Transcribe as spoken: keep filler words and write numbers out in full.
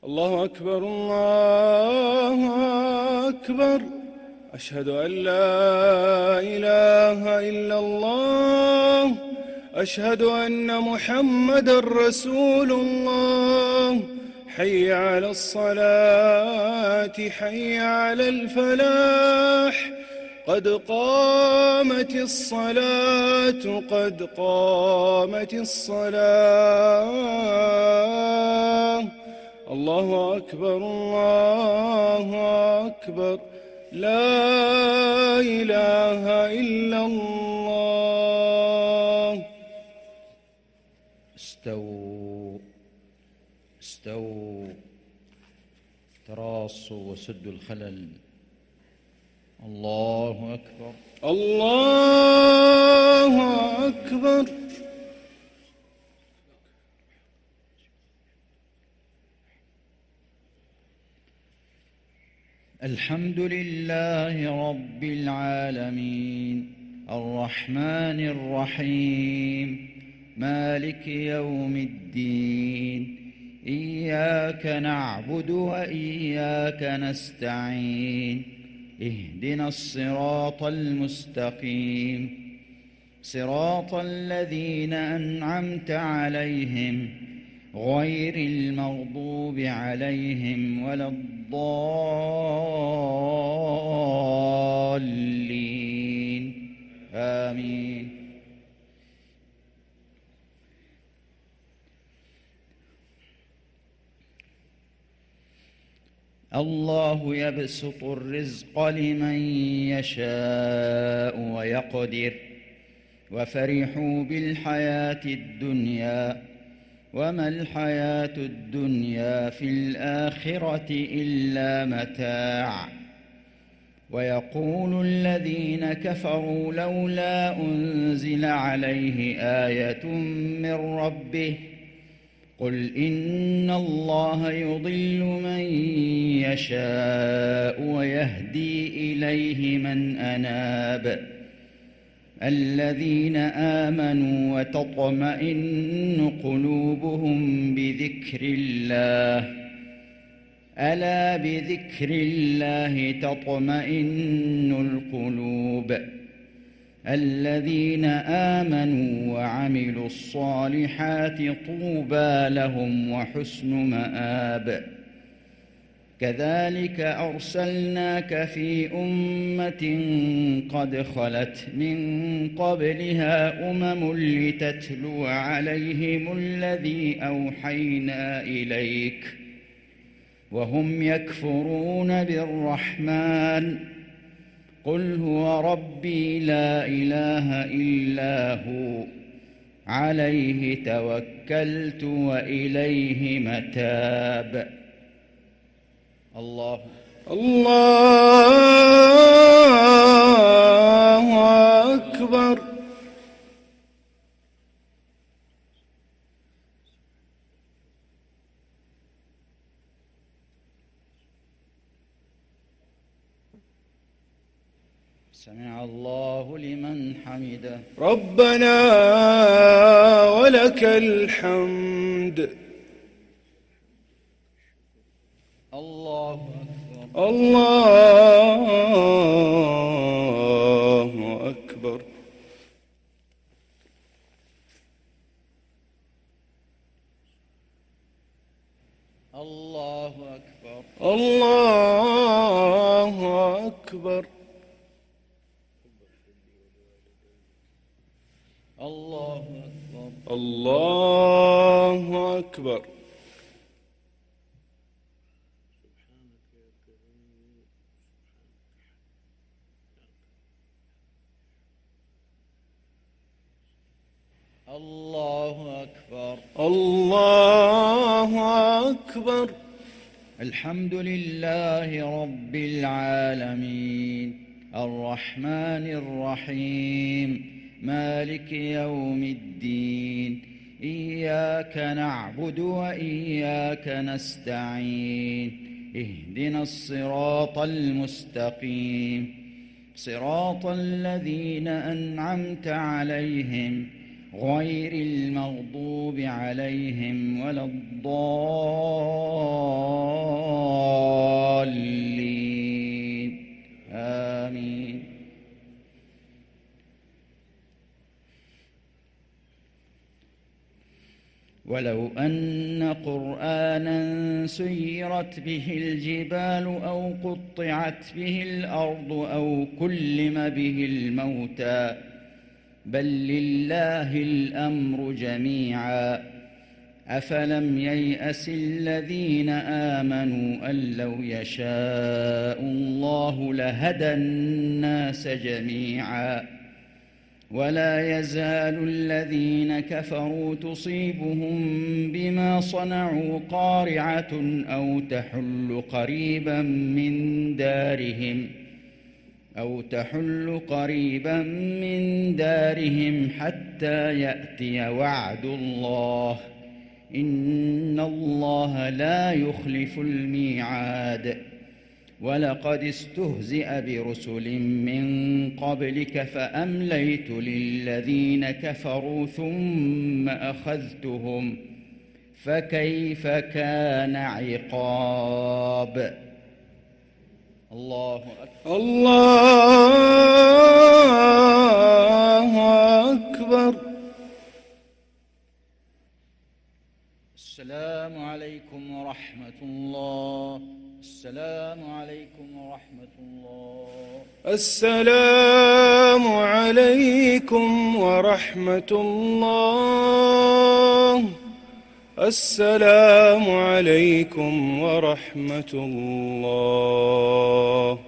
الله أكبر الله أكبر. أشهد أن لا إله إلا الله. أشهد أن محمدًا رسول الله. حي على الصلاة حي على الفلاح. قد قامت الصلاة قد قامت الصلاة. الله أكبر الله أكبر. لا إله إلا الله. استووا استووا تراصوا وسدوا الخلل. الله أكبر الله أكبر. الحمد لله رب العالمين الرحمن الرحيم مالك يوم الدين. إياك نعبد وإياك نستعين. اهدنا الصراط المستقيم صراط الذين أنعمت عليهم غير المغضوب عليهم ولا الضالين آمين. الله يبسط الرزق لمن يشاء ويقدر وفرحوا بالحياة الدنيا وما الحياة الدنيا في الآخرة إلا متاع. ويقول الذين كفروا لولا أنزل عليه آية من ربه قل إن الله يضل من يشاء ويهدي إليه من أناب. الذين آمنوا وتطمئن قلوبهم بذكر الله ألا بذكر الله تطمئن القلوب. الذين آمنوا وعملوا الصالحات طوبى لهم وحسن مآب. كذلك أرسلناك في أمة قد خلت من قبلها أمم لتتلو عليهم الذي أوحينا إليك وهم يكفرون بالرحمن قل هو ربي لا إله إلا هو عليه توكلت وإليه متاب. الله الله أكبر. سمع الله لمن حمده. ربنا ولك الحمد. الله أكبر الله أكبر. الله أكبر الله أكبر. الله أكبر الله أكبر. الله أكبر الله أكبر. الحمد لله رب العالمين الرحمن الرحيم مالك يوم الدين. إياك نعبد وإياك نستعين. اهدنا الصراط المستقيم صراط الذين أنعمت عليهم غير المغضوب عليهم ولا الضالين ولو أن قرآنا سيرت به الجبال أو قطعت به الأرض أو كلم به الموتى بل لله الأمر جميعا أفلم ييأس الذين آمنوا أن لو يشاء الله لهدى الناس جميعا ولا يزال الذين كفروا تصيبهم بما صنعوا قارعة أو تحل قريبا من دارهم أو تحل قريبا من دارهم حتى يأتي وعد الله إن الله لا يخلف الميعاد ولقد استهزئ برسل من قبلك فأمليت للذين كفروا ثم أخذتهم فكيف كان عقاب. الله أكبر. الله أكبر. السلام عليكم ورحمة الله. السلام عليكم ورحمة الله. السلام عليكم ورحمة الله. السلام عليكم ورحمة الله.